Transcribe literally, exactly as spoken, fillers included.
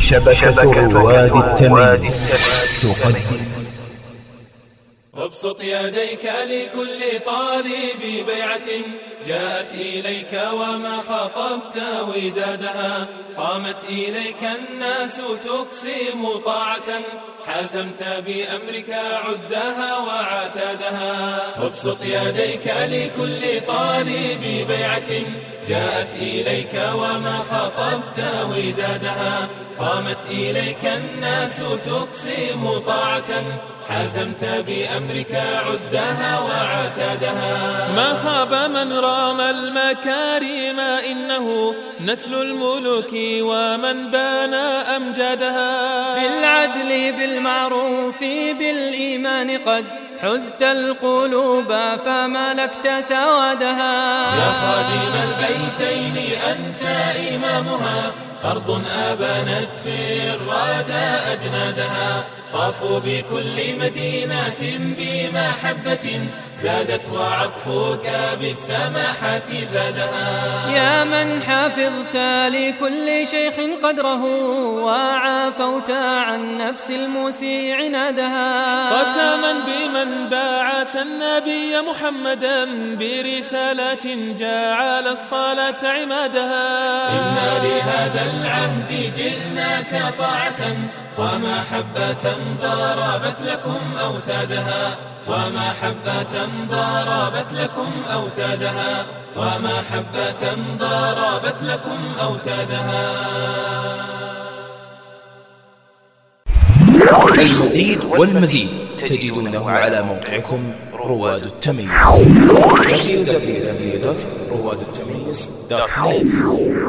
شبكة رواد التمييز تقدم. ابسط يديك لكل طالب بيعة جاءت إليك وما خطبت ودادها، قامت إليك الناس تقسم طاعة، حزمت بأمرك عدها وعتادها. ابسط يديك لكل طالب بيعة جاءت إليك وما خطبت ودادها، قامت إليك الناس تقسم طاعة، حزمت بأمرك عدها وعتادها. ما خاب من رام المكارم إنه نسل الملوك ومن بنى أمجادها. بالعدل بالمعروف بالإيمان قد حزت القلوب فملكت سوادها. يا خادم البيتين أنت إمامها، أرض آبانت في الرادى أجنادها، طافوا بكل مدينة بمحبة زادت وعطفك بالسماحة زادها. يا من حافظت لكل شيخ قدره وعافوت عن نفس المسيء عنادها. قسما بمن باعث النبي محمدا برسالة جعل الصلاة عمادها. إنا لهذا العهد جئناك طاعة ومحبة ضربت لكم أوتادها، ومحبة ضربت لكم أوتادها، ومحبة ضربت لكم أوتادها. المزيد والمزيد تجدونه على موقعكم رواد التمييز دبليو دبليو دبليو دوت رواد التمييز دوت نت.